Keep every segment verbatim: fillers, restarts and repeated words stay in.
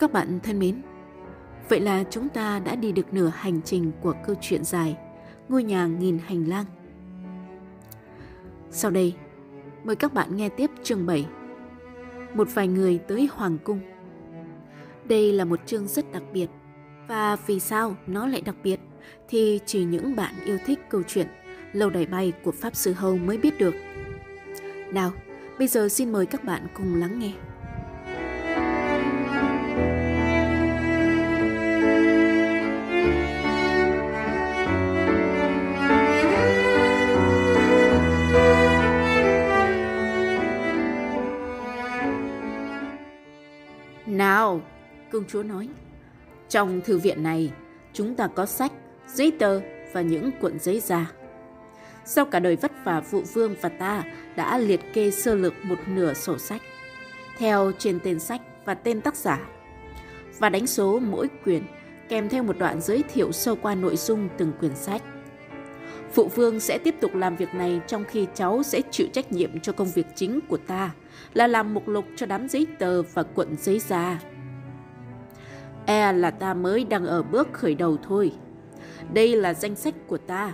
Các bạn thân mến, vậy là chúng ta đã đi được nửa hành trình của câu chuyện dài Ngôi nhà nghìn hành lang. Sau đây, mời các bạn nghe tiếp chương bảy, Một vài người tới Hoàng cung. Đây là một chương rất đặc biệt, và vì sao nó lại đặc biệt thì chỉ những bạn yêu thích câu chuyện Lâu đài bay của Pháp Sư Hầu mới biết được. Nào, bây giờ xin mời các bạn cùng lắng nghe. Nào, công chúa nói, trong thư viện này chúng ta có sách, giấy tờ và những cuộn giấy da. Sau cả đời vất vả, phụ vương và ta đã liệt kê sơ lược một nửa sổ sách, theo trên tên sách và tên tác giả, và đánh số mỗi quyển kèm theo một đoạn giới thiệu sơ qua nội dung từng quyển sách. Phụ vương sẽ tiếp tục làm việc này, trong khi cháu sẽ chịu trách nhiệm cho công việc chính của ta là làm mục lục cho đám giấy tờ và cuộn giấy da. E là ta mới đang ở bước khởi đầu thôi. Đây là danh sách của ta.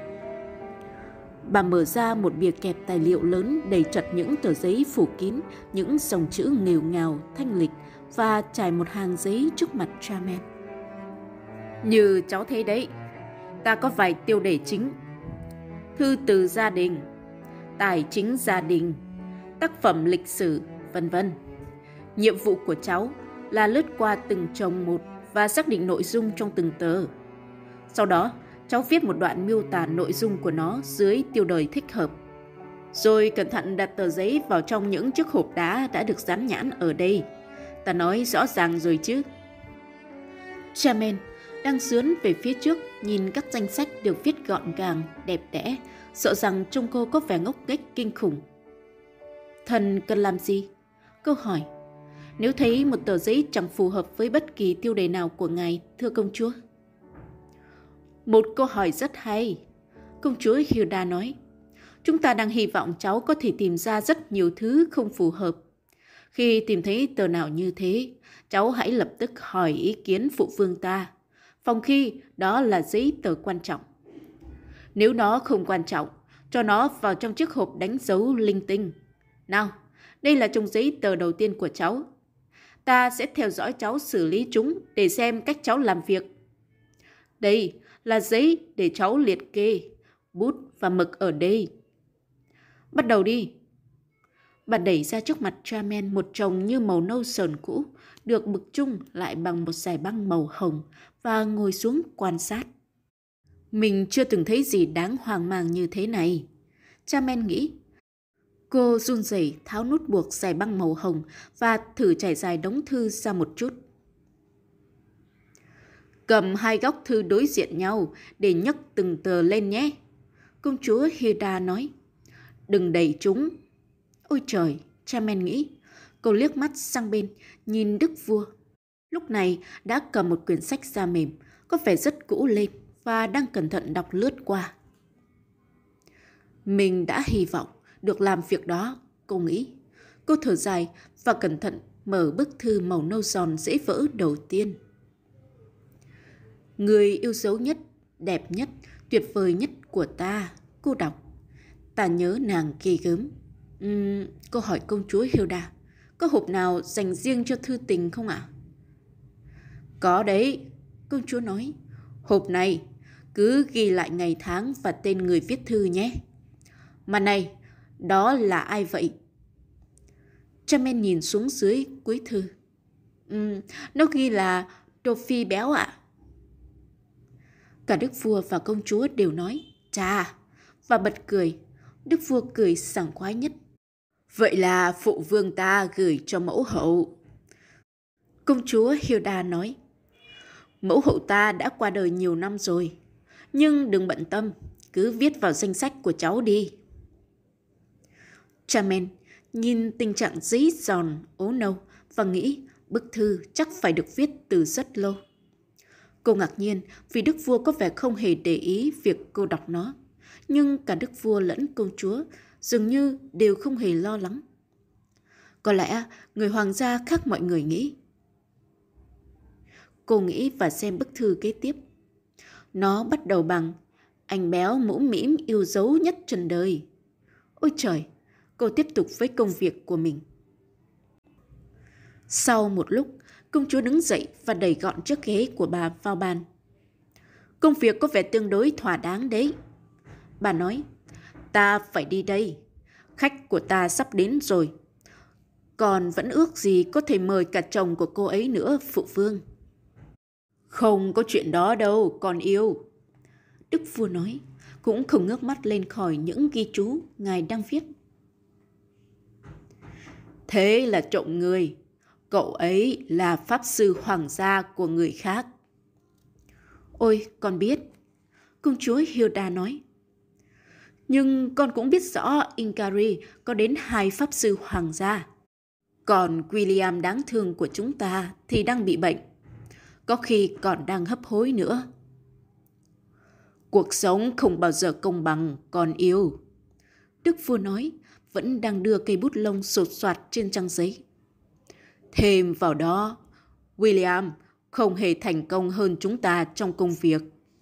Bà mở ra một bìa kẹp tài liệu lớn đầy chật những tờ giấy phủ kín những dòng chữ nghèo ngào, thanh lịch, và trải một hàng giấy trước mặt Charmaine. Như cháu thấy đấy, ta có vài tiêu đề chính: thư từ gia đình, tài chính gia đình, tác phẩm lịch sử, vân vân. Nhiệm vụ của cháu là lướt qua từng chồng một và xác định nội dung trong từng tờ. Sau đó, cháu viết một đoạn miêu tả nội dung của nó dưới tiêu đề thích hợp. Rồi cẩn thận đặt tờ giấy vào trong những chiếc hộp đá đã được dán nhãn ở đây. Ta nói rõ ràng rồi chứ? Charmaine đang sướn về phía trước, nhìn các danh sách được viết gọn gàng, đẹp đẽ, sợ rằng trông cô có vẻ ngốc nghếch kinh khủng. Thần cần làm gì? Câu hỏi. Nếu thấy một tờ giấy chẳng phù hợp với bất kỳ tiêu đề nào của ngài, thưa công chúa. Một câu hỏi rất hay. Công chúa Hilda nói. Chúng ta đang hy vọng cháu có thể tìm ra rất nhiều thứ không phù hợp. Khi tìm thấy tờ nào như thế, cháu hãy lập tức hỏi ý kiến phụ vương ta, phòng khi đó là giấy tờ quan trọng. Nếu nó không quan trọng, cho nó vào trong chiếc hộp đánh dấu linh tinh. Nào, đây là chồng giấy tờ đầu tiên của cháu. Ta sẽ theo dõi cháu xử lý chúng để xem cách cháu làm việc. Đây là giấy để cháu liệt kê, bút và mực ở đây. Bắt đầu đi. Bà đẩy ra trước mặt Charmaine một chồng như màu nâu sờn cũ, được bực chung lại bằng một dải băng màu hồng, và ngồi xuống quan sát. Mình chưa từng thấy gì đáng hoang mang như thế này, Charmaine nghĩ. Cô run rẩy tháo nút buộc dải băng màu hồng và thử trải dài đống thư ra một chút. Cầm hai góc thư đối diện nhau để nhấc từng tờ lên nhé, công chúa Hilda nói. Đừng đẩy chúng. Ôi trời, Charmaine nghĩ. Cô liếc mắt sang bên, nhìn đức vua. Lúc này đã cầm một quyển sách da mềm, có vẻ rất cũ lên, và đang cẩn thận đọc lướt qua. Mình đã hy vọng được làm việc đó, cô nghĩ. Cô thở dài và cẩn thận mở bức thư màu nâu giòn dễ vỡ đầu tiên. Người yêu dấu nhất, đẹp nhất, tuyệt vời nhất của ta, cô đọc. Ta nhớ nàng ghê gớm. Uhm, cô hỏi công chúa Hilda, có hộp nào dành riêng cho thư tình không ạ? Có đấy, công chúa nói. Hộp này cứ ghi lại ngày tháng và tên người viết thư nhé. Mà này, đó là ai vậy? Charmaine nhìn xuống dưới cuối thư. Uhm, nó ghi là Đô-phi béo ạ. Cả đức vua và công chúa đều nói chà, và bật cười. Đức vua cười sảng khoái nhất. Vậy là phụ vương ta gửi cho mẫu hậu. Công chúa Hilda nói. Mẫu hậu ta đã qua đời nhiều năm rồi, nhưng đừng bận tâm, cứ viết vào danh sách của cháu đi. Charmaine nhìn tình trạng giấy giòn, ố nâu và nghĩ bức thư chắc phải được viết từ rất lâu. Cô ngạc nhiên vì đức vua có vẻ không hề để ý việc cô đọc nó, nhưng cả đức vua lẫn công chúa dường như đều không hề lo lắng. Có lẽ người hoàng gia khác mọi người nghĩ. Cô nghĩ và xem bức thư kế tiếp. Nó bắt đầu bằng: anh béo mũm mĩm yêu dấu nhất trần đời. Ôi trời, cô tiếp tục với công việc của mình. Sau một lúc, công chúa đứng dậy và đẩy gọn chiếc ghế của bà vào bàn. Công việc có vẻ tương đối thỏa đáng đấy. Bà nói, ta phải đi đây. Khách của ta sắp đến rồi. Còn vẫn ước gì có thể mời cả chồng của cô ấy nữa, phụ vương. Không có chuyện đó đâu, con yêu. Đức vua nói, cũng không ngước mắt lên khỏi những ghi chú ngài đang viết. Thế là trộm người. Cậu ấy là pháp sư hoàng gia của người khác. Ôi, con biết. Công chúa Hilda nói. Nhưng con cũng biết rõ Inkari có đến hai pháp sư hoàng gia. Còn William đáng thương của chúng ta thì đang bị bệnh. Có khi còn đang hấp hối nữa. Cuộc sống không bao giờ công bằng, con yêu. Đức vua nói, vẫn đang đưa cây bút lông sột soạt trên trang giấy. Thêm vào đó, William không hề thành công hơn chúng ta trong công việc.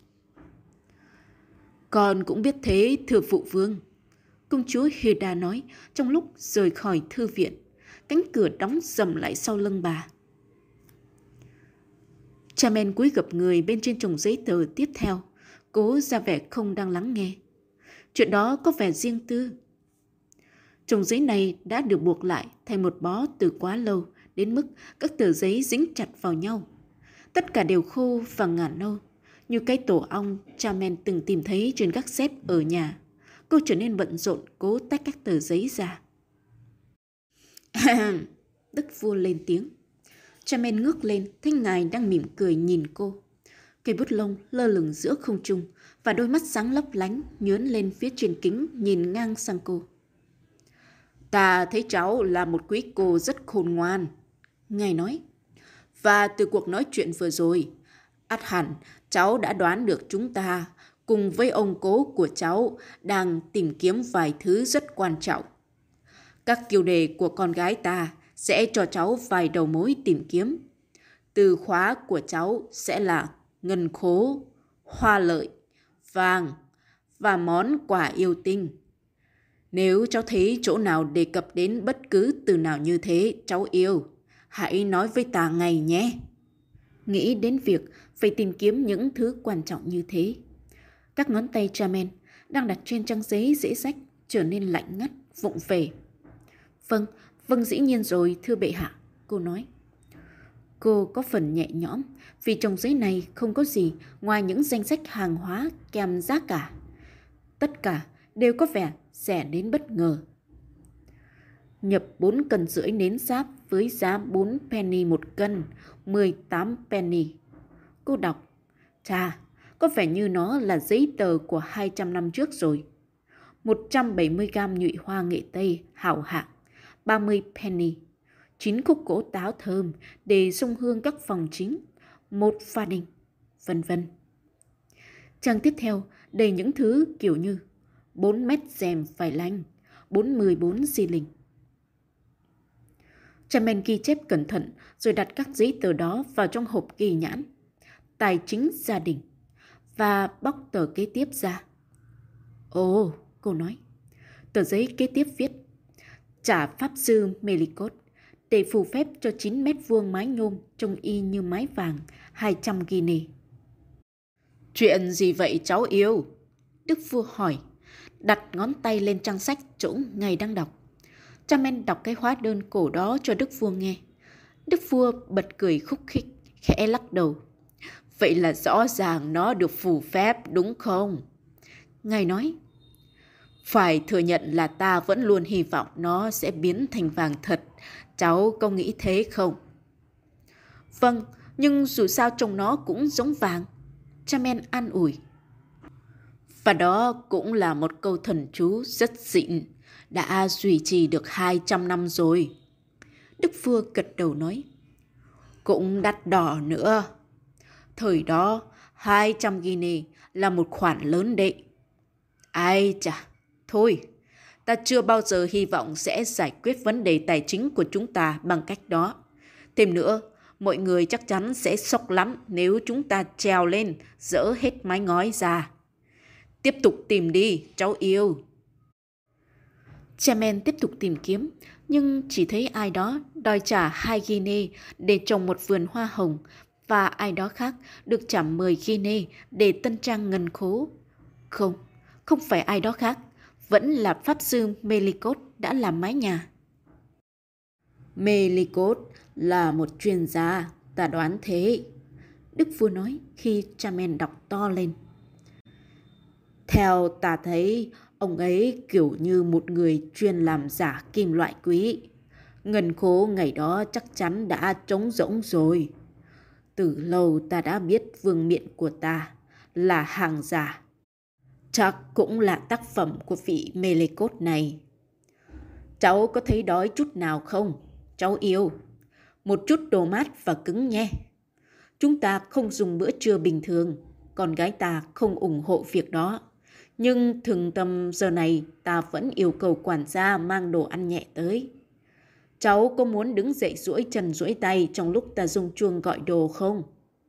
Con cũng biết thế, thưa phụ vương. Công chúa Hilda nói trong lúc rời khỏi thư viện. Cánh cửa đóng sầm lại sau lưng bà. Chamen cúi gập người bên trên chồng giấy tờ tiếp theo, cố ra vẻ không đang lắng nghe. Chuyện đó có vẻ riêng tư. Chồng giấy này đã được buộc lại thành một bó từ quá lâu, đến mức các tờ giấy dính chặt vào nhau. Tất cả đều khô và ngả nâu, như cái tổ ong Chamen từng tìm thấy trên các xếp ở nhà. Cô trở nên bận rộn cố tách các tờ giấy ra. Đức vua lên tiếng. Chamen ngước lên, thấy ngài đang mỉm cười nhìn cô. Cây bút lông lơ lửng giữa không trung và đôi mắt sáng lấp lánh nhướn lên phía trên kính nhìn ngang sang cô. Ta thấy cháu là một quý cô rất khôn ngoan, ngài nói. Và từ cuộc nói chuyện vừa rồi, ắt hẳn cháu đã đoán được chúng ta cùng với ông cố của cháu đang tìm kiếm vài thứ rất quan trọng. Các kiều đề của con gái ta sẽ cho cháu vài đầu mối tìm kiếm. Từ khóa của cháu sẽ là ngân khố, hoa lợi, vàng và món quà yêu tinh. Nếu cháu thấy chỗ nào đề cập đến bất cứ từ nào như thế, cháu yêu, hãy nói với ta ngay nhé. Nghĩ đến việc phải tìm kiếm những thứ quan trọng như thế, các ngón tay Chamen đang đặt trên trang giấy dễ rách trở nên lạnh ngắt, vụng về. Vâng, vâng dĩ nhiên rồi, thưa bệ hạ, cô nói. Cô có phần nhẹ nhõm vì trong giấy này không có gì ngoài những danh sách hàng hóa kèm giá cả. Tất cả đều có vẻ rẻ đến bất ngờ. Nhập bốn cân rưỡi nến sáp với giá bốn penny một cân, mười tám penny. Cô đọc, chà, có vẻ như nó là giấy tờ của hai trăm năm trước rồi. một trăm bảy mươi gam nhụy hoa nghệ Tây hảo hạng, ba mươi penny. chín khúc gỗ táo thơm để xông hương các phòng chính, một pha đinh, vân vân. Trang tiếp theo đầy những thứ kiểu như bốn mét rèm vải lanh, bốn mươi bốn xi linh. Chamen ghi chép cẩn thận rồi đặt các giấy tờ đó vào trong hộp ghi nhãn tài chính gia đình và bóc tờ kế tiếp ra. Ồ, cô nói. Tờ giấy kế tiếp viết: trả pháp sư Melikot để phù phép cho chín mét vuông mái nhôm trông y như mái vàng, hai trăm guinea. Chuyện gì vậy cháu yêu? Đức vua hỏi, đặt ngón tay lên trang sách chỗ ngài đang đọc. Chamen đọc cái hóa đơn cổ đó cho đức vua nghe. Đức vua bật cười khúc khích, khẽ lắc đầu. Vậy là rõ ràng nó được phù phép đúng không? Ngài nói, phải thừa nhận là ta vẫn luôn hy vọng nó sẽ biến thành vàng thật. Cháu có nghĩ thế không? Vâng, nhưng dù sao trông nó cũng giống vàng. Chamen an ủi. Và đó cũng là một câu thần chú rất xịn, đã duy trì được hai trăm năm rồi. Đức vua gật đầu nói. Cũng đắt đỏ nữa. Thời đó, hai trăm guinea là một khoản lớn đấy. Ai chà, thôi, ta chưa bao giờ hy vọng sẽ giải quyết vấn đề tài chính của chúng ta bằng cách đó. Thêm nữa, Mọi người chắc chắn sẽ sốc lắm nếu chúng ta trèo lên, dỡ hết mái ngói ra. Tiếp tục tìm đi, cháu yêu. Chairman tiếp tục tìm kiếm, nhưng chỉ thấy ai đó đòi trả hai guinea để trồng một vườn hoa hồng và ai đó khác được trả mười guinea để tân trang ngân khố. Không, không phải ai đó khác, vẫn là Pháp sư Melicot đã làm mái nhà. Melicot là một chuyên gia, ta đoán thế, Đức vua nói khi Chairman đọc to lên. Theo ta thấy, ông ấy kiểu như một người chuyên làm giả kim loại quý. Ngân khố ngày đó chắc chắn đã trống rỗng rồi. Từ lâu ta đã biết vương miện của ta là hàng giả. Chắc cũng là tác phẩm của vị Melicot này. Cháu có thấy đói chút nào không, cháu yêu? Một chút đồ mát và cứng nhé. Chúng ta không dùng bữa trưa bình thường, con gái ta không ủng hộ việc đó. Nhưng thường tầm giờ này ta vẫn yêu cầu quản gia mang đồ ăn nhẹ tới. Cháu có muốn đứng dậy duỗi chân duỗi tay trong lúc ta rung chuông gọi đồ không?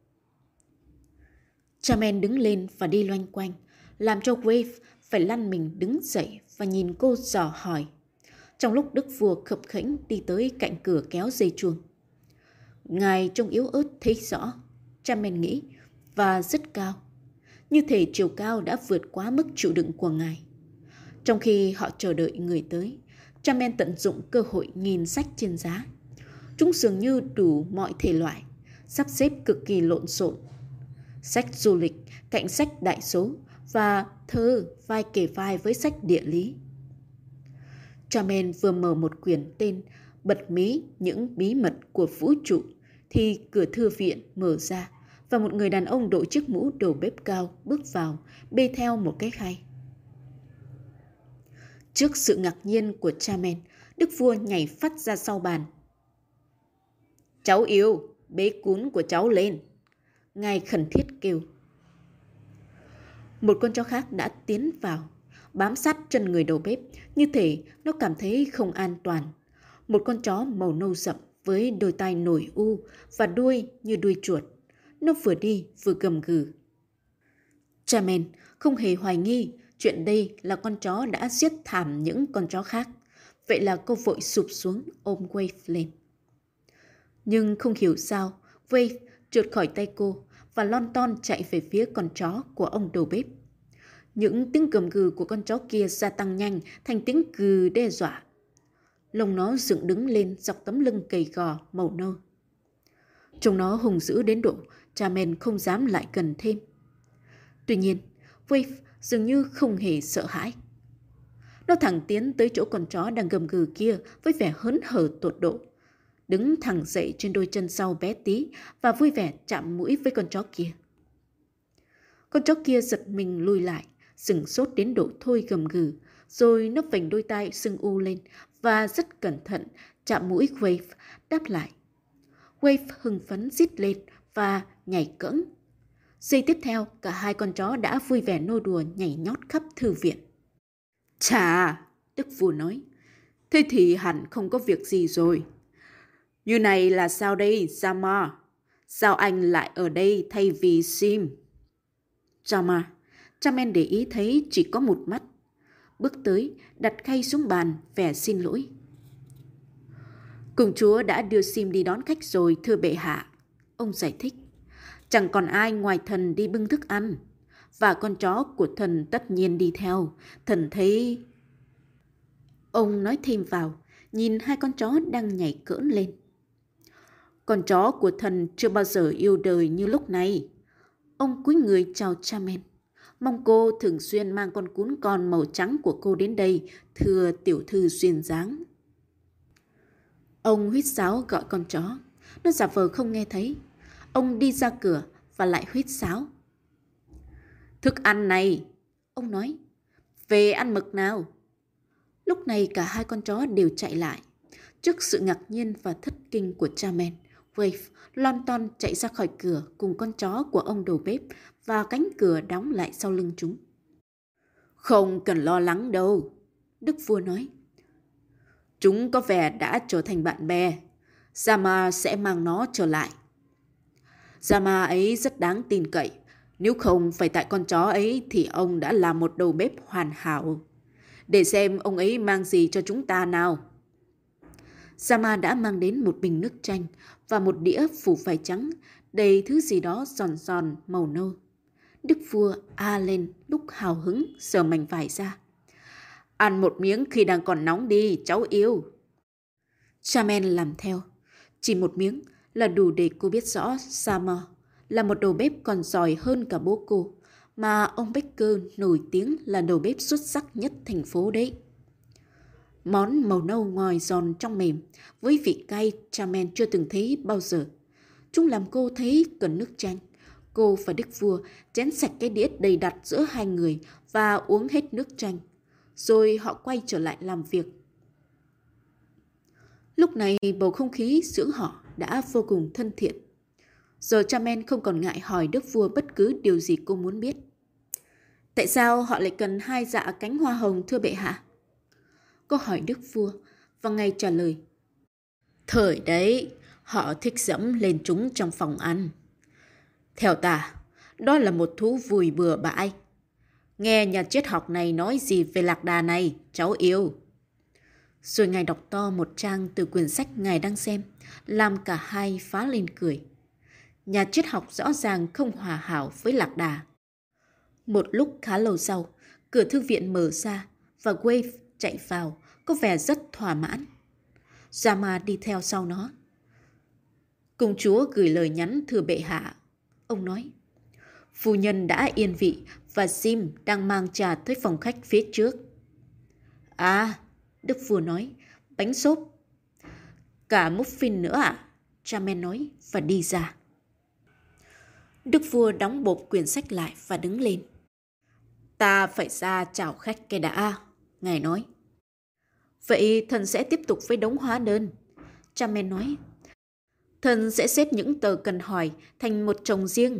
Chairman đứng lên và đi loanh quanh, làm cho Wave phải lăn mình đứng dậy và nhìn cô dò hỏi. Trong lúc đức vua khập khễnh đi tới cạnh cửa kéo dây chuông. Ngài trông yếu ớt thấy rõ, Chairman nghĩ, và rất cao. Như thể chiều cao đã vượt quá mức chịu đựng của ngài. Trong khi họ chờ đợi người tới, Chairman tận dụng cơ hội nhìn sách trên giá. Chúng dường như đủ mọi thể loại, sắp xếp cực kỳ lộn xộn. Sách du lịch cạnh sách đại số và thơ vai kề vai với sách địa lý. Chairman vừa mở một quyển tên Bật mí những bí mật của vũ trụ thì cửa thư viện mở ra và một người đàn ông đội chiếc mũ đầu bếp cao bước vào, bê theo một cái khay. Trước sự ngạc nhiên của Chairman, đức vua nhảy phắt ra sau bàn. Cháu yêu, bế cún của cháu lên, ngài khẩn thiết kêu. Một con chó khác đã tiến vào, bám sát chân người đầu bếp, như thể nó cảm thấy không an toàn. Một con chó màu nâu sậm với đôi tai nổi u và đuôi như đuôi chuột. Nó vừa đi vừa gầm gừ. Chairman không hề hoài nghi chuyện đây là con chó đã giết thảm những con chó khác. Vậy là cô vội sụp xuống ôm Wave lên. Nhưng không hiểu sao, Wave trượt khỏi tay cô và lon ton chạy về phía con chó của ông đầu bếp. Những tiếng gầm gừ của con chó kia gia tăng nhanh thành tiếng gừ đe dọa. Lông nó dựng đứng lên dọc tấm lưng gầy gò màu nâu. Trông nó hung dữ đến độ Chairman không dám lại gần thêm. Tuy nhiên, Wave dường như không hề sợ hãi. Nó thẳng tiến tới chỗ con chó đang gầm gừ kia với vẻ hớn hở tột độ. Đứng thẳng dậy trên đôi chân sau bé tí và vui vẻ chạm mũi với con chó kia. Con chó kia giật mình lùi lại, sửng sốt đến độ thôi gầm gừ, rồi nó vểnh đôi tai sưng u lên và rất cẩn thận chạm mũi Wave đáp lại. Wave hưng phấn rít lên và nhảy cẫng. Giây tiếp theo, cả hai con chó đã vui vẻ nô đùa nhảy nhót khắp thư viện. Chà, đức vua nói, thế thì hẳn không có việc gì rồi. Như này là sao đây, Jamar? Sao anh lại ở đây thay vì Sim? Jamar, Chairman để ý thấy chỉ có một mắt. Bước tới, đặt khay xuống bàn, vẻ xin lỗi. Công chúa đã đưa Sim đi đón khách rồi, thưa bệ hạ. Ông giải thích. Chẳng còn ai ngoài thần đi bưng thức ăn. Và con chó của thần tất nhiên đi theo. Thần thấy... Ông nói thêm vào, nhìn hai con chó đang nhảy cỡn lên. Con chó của thần chưa bao giờ yêu đời như lúc này. Ông cúi người chào Chairman. Mong cô thường xuyên mang con cún con màu trắng của cô đến đây, thưa tiểu thư duyên dáng. Ông huýt sáo gọi con chó. Nó giả vờ không nghe thấy. Ông đi ra cửa và lại huýt sáo. Thức ăn này, ông nói. Về ăn mực nào. Lúc này cả hai con chó đều chạy lại. Trước sự ngạc nhiên và thất kinh của Chairman, Wave lon ton chạy ra khỏi cửa cùng con chó của ông đầu bếp và cánh cửa đóng lại sau lưng chúng. Không cần lo lắng đâu, đức vua nói. Chúng có vẻ đã trở thành bạn bè. Zama sẽ mang nó trở lại. Zama ấy rất đáng tin cậy. Nếu không phải tại con chó ấy thì ông đã là một đầu bếp hoàn hảo. Để xem ông ấy mang gì cho chúng ta nào. Zama đã mang đến một bình nước chanh và một đĩa phủ vải trắng đầy thứ gì đó giòn giòn màu nâu. Đức vua a lên lúc hào hứng sờ mảnh vải ra. Ăn một miếng khi đang còn nóng đi, cháu yêu. Charmaine làm theo. Chỉ một miếng là đủ để cô biết rõ Zama là một đầu bếp còn giỏi hơn cả bố cô, mà ông Baker nổi tiếng là đầu bếp xuất sắc nhất thành phố đấy. Món màu nâu ngòi giòn trong mềm, với vị cay Charmaine chưa từng thấy bao giờ. Chúng làm cô thấy cần nước chanh. Cô và Đức vua chén sạch cái đĩa đầy đặn giữa hai người và uống hết nước chanh. Rồi họ quay trở lại làm việc. Lúc này bầu không khí giữa họ đã vô cùng thân thiện. Giờ Charmaine không còn ngại hỏi Đức vua bất cứ điều gì cô muốn biết. Tại sao họ lại cần hai dạ cánh hoa hồng thưa bệ hạ? Cô hỏi Đức vua và ngay trả lời. Thời đấy, họ thích dẫm lên chúng trong phòng ăn. Theo ta, đó là một thú vui bừa bãi. Nghe nhà triết học này nói gì về lạc đà này, cháu yêu. Rồi ngài đọc to một trang từ quyển sách ngài đang xem, làm cả hai phá lên cười. Nhà triết học rõ ràng không hòa hảo với lạc đà. Một lúc khá lâu sau, cửa thư viện mở ra và Wave chạy vào, có vẻ rất thỏa mãn. Zama đi theo sau nó. Công chúa gửi lời nhắn thưa bệ hạ. Ông nói, phu nhân đã yên vị và Sim đang mang trà tới phòng khách phía trước. À, Đức vua nói, bánh xốp. Cả muffin nữa à? Charmaine nói và đi ra. Đức vua đóng bộp quyển sách lại và đứng lên. Ta phải ra chào khách cái đã, ngài nói. Vậy thần sẽ tiếp tục với đống hóa đơn. Charmaine nói. Thần sẽ xếp những tờ cần hỏi thành một chồng riêng.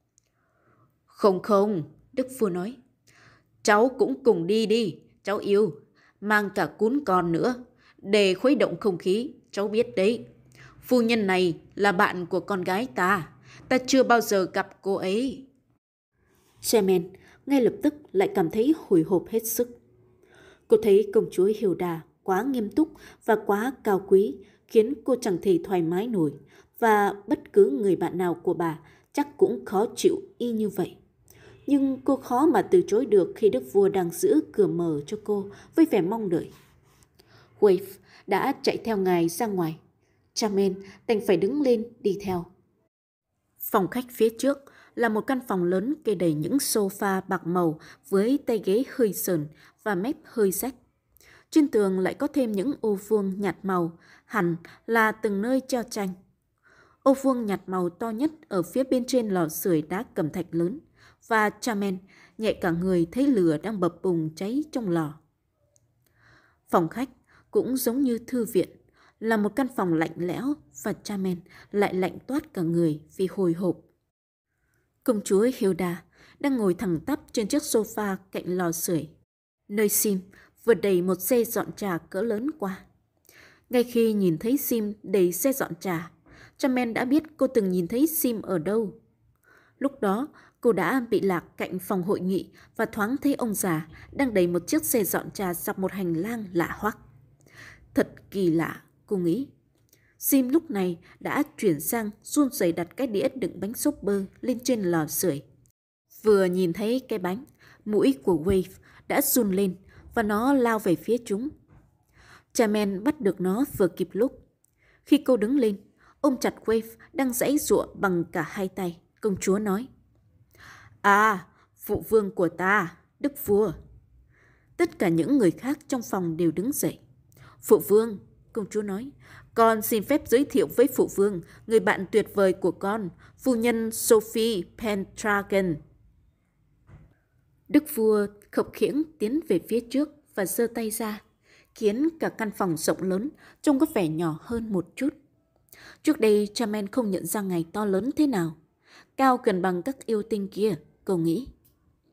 Không không, Đức vua nói. Cháu cũng cùng đi đi, cháu yêu. Mang cả cún con nữa, để khuấy động không khí, cháu biết đấy. Phu nhân này là bạn của con gái ta. Ta chưa bao giờ gặp cô ấy. Charmaine ngay lập tức lại cảm thấy hồi hộp hết sức. Cô thấy công chúa Hilda quá nghiêm túc và quá cao quý, khiến cô chẳng thể thoải mái nổi, và bất cứ người bạn nào của bà chắc cũng khó chịu y như vậy. Nhưng cô khó mà từ chối được khi đức vua đang giữ cửa mở cho cô với vẻ mong đợi. Wave đã chạy theo ngài ra ngoài. Charmaine đành phải đứng lên đi theo. Phòng khách phía trước là một căn phòng lớn kê đầy những sofa bạc màu với tay ghế hơi sờn và mép hơi rách. Trên tường lại có thêm những ô vuông nhạt màu, hẳn là từng nơi treo tranh. Ô vuông nhạt màu to nhất ở phía bên trên lò sưởi đá cẩm thạch lớn, và Charmaine nhẹ cả người thấy lửa đang bập bùng cháy trong lò. Phòng khách cũng giống như thư viện, là một căn phòng lạnh lẽo, và Charmaine lại lạnh toát cả người vì hồi hộp. Công chúa Hilda đang ngồi thẳng tắp trên chiếc sofa cạnh lò sưởi, nơi Sim vừa đẩy một xe dọn trà cỡ lớn qua. Ngay khi nhìn thấy Sim đẩy xe dọn trà, Charmaine đã biết cô từng nhìn thấy Sim ở đâu. Lúc đó, cô đã bị lạc cạnh phòng hội nghị và thoáng thấy ông già đang đẩy một chiếc xe dọn trà dọc một hành lang lạ hoắc. Thật kỳ lạ, cô nghĩ. Sim lúc này đã chuyển sang run rẩy đặt cái đĩa đựng bánh xốp bơ lên trên lò sưởi. Vừa nhìn thấy cái bánh, mũi của Wave đã run lên và nó lao về phía chúng. Charmaine bắt được nó vừa kịp lúc. Khi cô đứng lên, ôm chặt Wave đang giãy giụa bằng cả hai tay, công chúa nói. À, phụ vương của ta, đức vua. Tất cả những người khác trong phòng đều đứng dậy. Phụ vương, công chúa nói, con xin phép giới thiệu với phụ vương người bạn tuyệt vời của con, phu nhân Sophie Pendragon. Đức vua khập khiễng tiến về phía trước và giơ tay ra, khiến cả căn phòng rộng lớn trông có vẻ nhỏ hơn một chút. Trước đây Charmaine không nhận ra ngài to lớn thế nào, cao gần bằng các yêu tinh kia, cô nghĩ.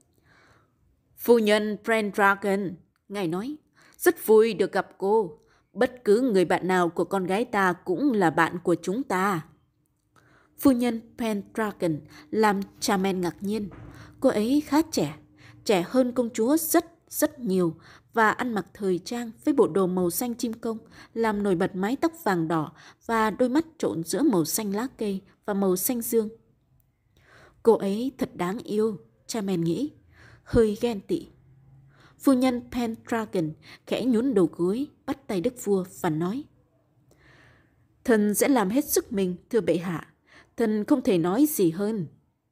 Phu nhân Pendragon, ngài nói, rất vui được gặp cô. Bất cứ người bạn nào của con gái ta cũng là bạn của chúng ta. Phu nhân Pendragon làm Charmaine ngạc nhiên. Cô ấy khá trẻ, trẻ hơn công chúa rất rất nhiều và ăn mặc thời trang với bộ đồ màu xanh chim công, làm nổi bật mái tóc vàng đỏ và đôi mắt trộn giữa màu xanh lá cây và màu xanh dương. Cô ấy thật đáng yêu, Charmaine nghĩ, hơi ghen tị. Phu nhân Pendragon khẽ nhún đầu gối, bắt tay đức vua và nói: Thần sẽ làm hết sức mình, thưa bệ hạ. Thần không thể nói gì hơn.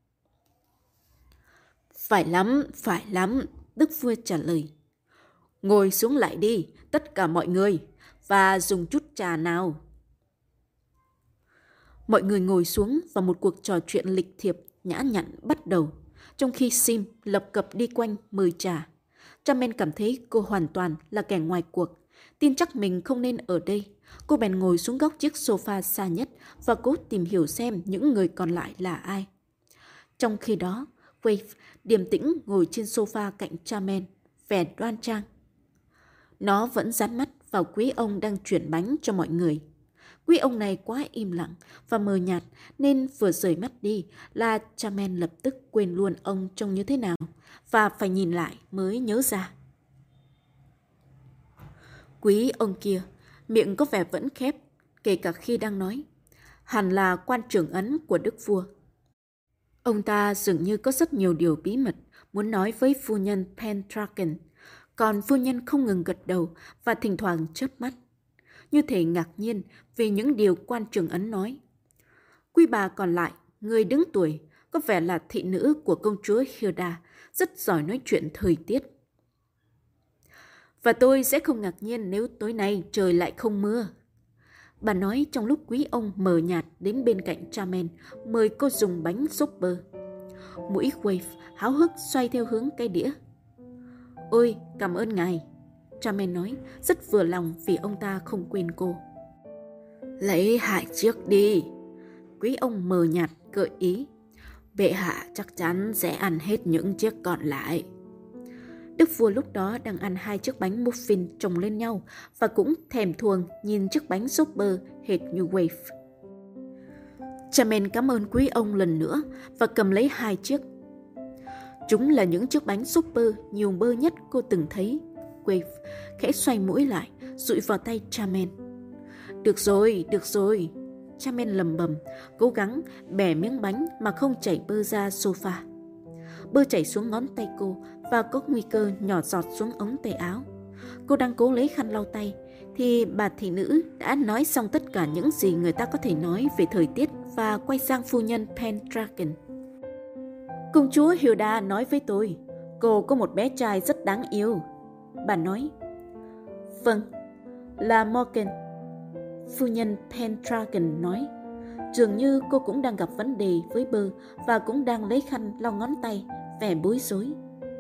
Phải lắm, phải lắm, đức vua trả lời. Ngồi xuống lại đi, tất cả mọi người, và dùng chút trà nào. Mọi người ngồi xuống và một cuộc trò chuyện lịch thiệp nhã nhặn bắt đầu, trong khi Sim lập cập đi quanh mời trà. Charmaine cảm thấy cô hoàn toàn là kẻ ngoài cuộc, tin chắc mình không nên ở đây. Cô bèn ngồi xuống góc chiếc sofa xa nhất và cố tìm hiểu xem những người còn lại là ai. Trong khi đó, Wave điềm tĩnh ngồi trên sofa cạnh Charmaine, vẻ đoan trang. Nó vẫn dán mắt vào quý ông đang chuyển bánh cho mọi người. Quý ông này quá im lặng và mờ nhạt nên vừa rời mắt đi là Charmaine lập tức quên luôn ông trông như thế nào và phải nhìn lại mới nhớ ra. Quý ông kia, miệng có vẻ vẫn khép, kể cả khi đang nói. Hẳn là quan trưởng ấn của đức vua. Ông ta dường như có rất nhiều điều bí mật muốn nói với phu nhân Pendragon, còn phu nhân không ngừng gật đầu và thỉnh thoảng chớp mắt, như thể ngạc nhiên vì những điều quan trưởng ấn nói. Quý bà còn lại, người đứng tuổi, có vẻ là thị nữ của công chúa Hilda, rất giỏi nói chuyện thời tiết. Và tôi sẽ không ngạc nhiên nếu tối nay trời lại không mưa. Bà nói trong lúc quý ông mờ nhạt đến bên cạnh Charmaine, mời cô dùng bánh super. Mũi Wave háo hức xoay theo hướng cây đĩa. Ôi, cảm ơn ngài, Charmaine nói, rất vừa lòng vì ông ta không quên cô. Lấy hai chiếc đi, quý ông mờ nhạt gợi ý. Bệ hạ chắc chắn sẽ ăn hết những chiếc còn lại. Đức vua lúc đó đang ăn hai chiếc bánh muffin chồng lên nhau và cũng thèm thuồng nhìn chiếc bánh super hệt như Wave. Charmaine cảm ơn quý ông lần nữa và cầm lấy hai chiếc. Chúng là những chiếc bánh super nhiều bơ nhất cô từng thấy. Wave khẽ xoay mũi lại, dụi vào tay Charmaine. Được rồi, được rồi, Charmaine lầm bầm, cố gắng bẻ miếng bánh mà không chảy bơ ra sofa. Bơ chảy xuống ngón tay cô và có nguy cơ nhỏ giọt xuống ống tay áo. Cô đang cố lấy khăn lau tay thì bà thị nữ đã nói xong tất cả những gì người ta có thể nói về thời tiết và quay sang phu nhân Pendragon. Công chúa Hilda nói với tôi, cô có một bé trai rất đáng yêu. Bà nói. Vâng, là Morgan. Phu nhân Pendragon nói. Dường như cô cũng đang gặp vấn đề với bơ và cũng đang lấy khăn lau ngón tay, vẻ bối rối.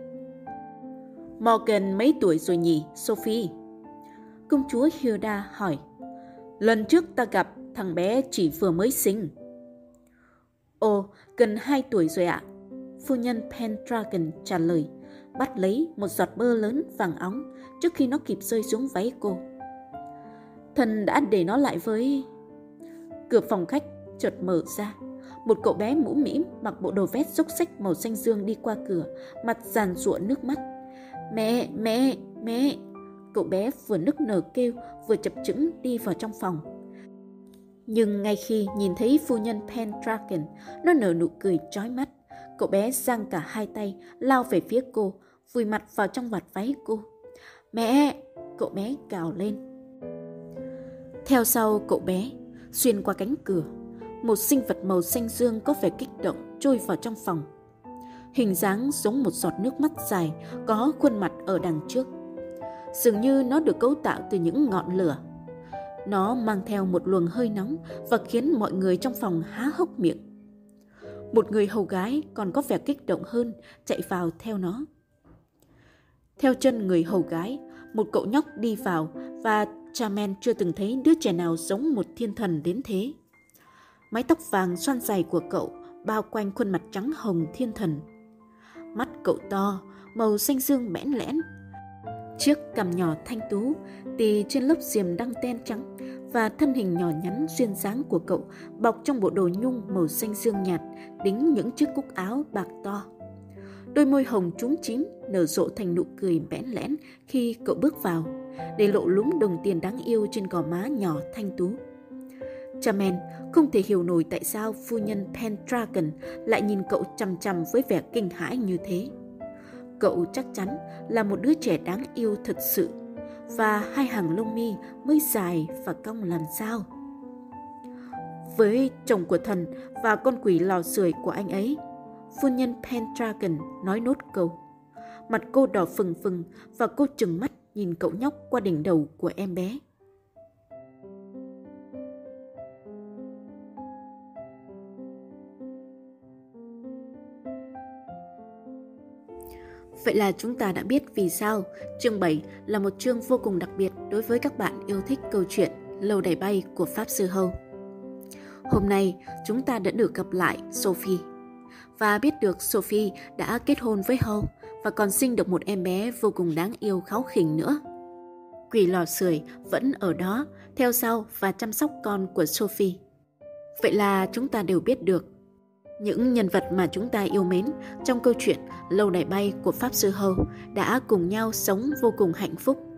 Morgan mấy tuổi rồi nhỉ, Sophie? Công chúa Hilda hỏi. Lần trước ta gặp thằng bé chỉ vừa mới sinh. Ồ, gần hai tuổi rồi ạ. Phu nhân Pendragon trả lời, bắt lấy một giọt bơ lớn vàng óng trước khi nó kịp rơi xuống váy cô. Thần đã để nó lại với... Cửa phòng khách chợt mở ra. Một cậu bé mũ mĩm mặc bộ đồ vest xốc xếch màu xanh dương đi qua cửa, mặt giàn giụa nước mắt. Mẹ, mẹ, mẹ. Cậu bé vừa nức nở kêu, vừa chập chững đi vào trong phòng. Nhưng ngay khi nhìn thấy phu nhân Pendragon, nó nở nụ cười chói mắt. Cậu bé giang cả hai tay, lao về phía cô, vùi mặt vào trong vạt váy cô. Mẹ! Cậu bé gào lên. Theo sau cậu bé, xuyên qua cánh cửa, một sinh vật màu xanh dương có vẻ kích động trôi vào trong phòng. Hình dáng giống một giọt nước mắt dài, có khuôn mặt ở đằng trước. Dường như nó được cấu tạo từ những ngọn lửa. Nó mang theo một luồng hơi nóng và khiến mọi người trong phòng há hốc miệng. Một người hầu gái còn có vẻ kích động hơn chạy vào theo nó. Theo chân người hầu gái, một cậu nhóc đi vào và Charmaine chưa từng thấy đứa trẻ nào giống một thiên thần đến thế. Mái tóc vàng xoăn dài của cậu bao quanh khuôn mặt trắng hồng thiên thần. Mắt cậu to, màu xanh dương bẽn lẽn. Chiếc cằm nhỏ thanh tú tì trên lớp diềm đăng ten trắng và thân hình nhỏ nhắn duyên dáng của cậu bọc trong bộ đồ nhung màu xanh dương nhạt đính những chiếc cúc áo bạc to. Đôi môi hồng trúng chím nở rộ thành nụ cười bẽn lẽn khi cậu bước vào, để lộ lúm đồng tiền đáng yêu trên gò má nhỏ thanh tú. Charmaine không thể hiểu nổi tại sao phu nhân Pendragon lại nhìn cậu chằm chằm với vẻ kinh hãi như thế. Cậu chắc chắn là một đứa trẻ đáng yêu thật sự, và hai hàng lông mi mới dài và cong làm sao. Với chồng của thần và con quỷ lò sưởi của anh ấy, phu nhân Pendragon nói nốt câu. Mặt cô đỏ phừng phừng và cô trừng mắt nhìn cậu nhóc qua đỉnh đầu của em bé. Vậy là chúng ta đã biết vì sao chương bảy là một chương vô cùng đặc biệt đối với các bạn yêu thích câu chuyện Lâu đài bay của Pháp Sư Hầu. Hôm nay chúng ta đã được gặp lại Sophie và biết được Sophie đã kết hôn với Hầu và còn sinh được một em bé vô cùng đáng yêu kháu khỉnh nữa. Quỷ lò sưởi vẫn ở đó theo sau và chăm sóc con của Sophie. Vậy là chúng ta đều biết được những nhân vật mà chúng ta yêu mến trong câu chuyện Lâu đài bay của Pháp Sư Hầu đã cùng nhau sống vô cùng hạnh phúc